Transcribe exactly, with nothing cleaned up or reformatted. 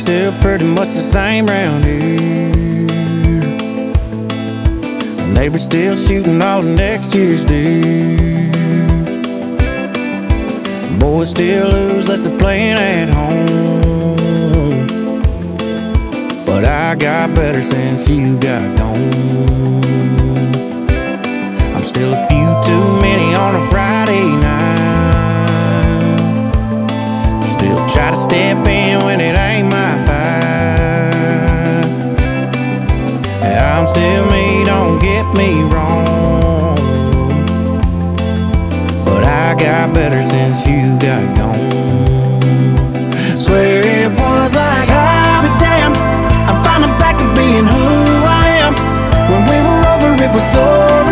still pretty much the same round here. The neighbors still shooting all the next year's deer. Boys still lose unless they're playing at home. But I got better since you got gone. I'm still a few too many on a Friday night. Still try to step in when it ain't my fight. I'm still me, don't get me wrong, but I got better since you got gone. Swear it was like I'll be damned, I'm finally back to being who I am. When we were over it was so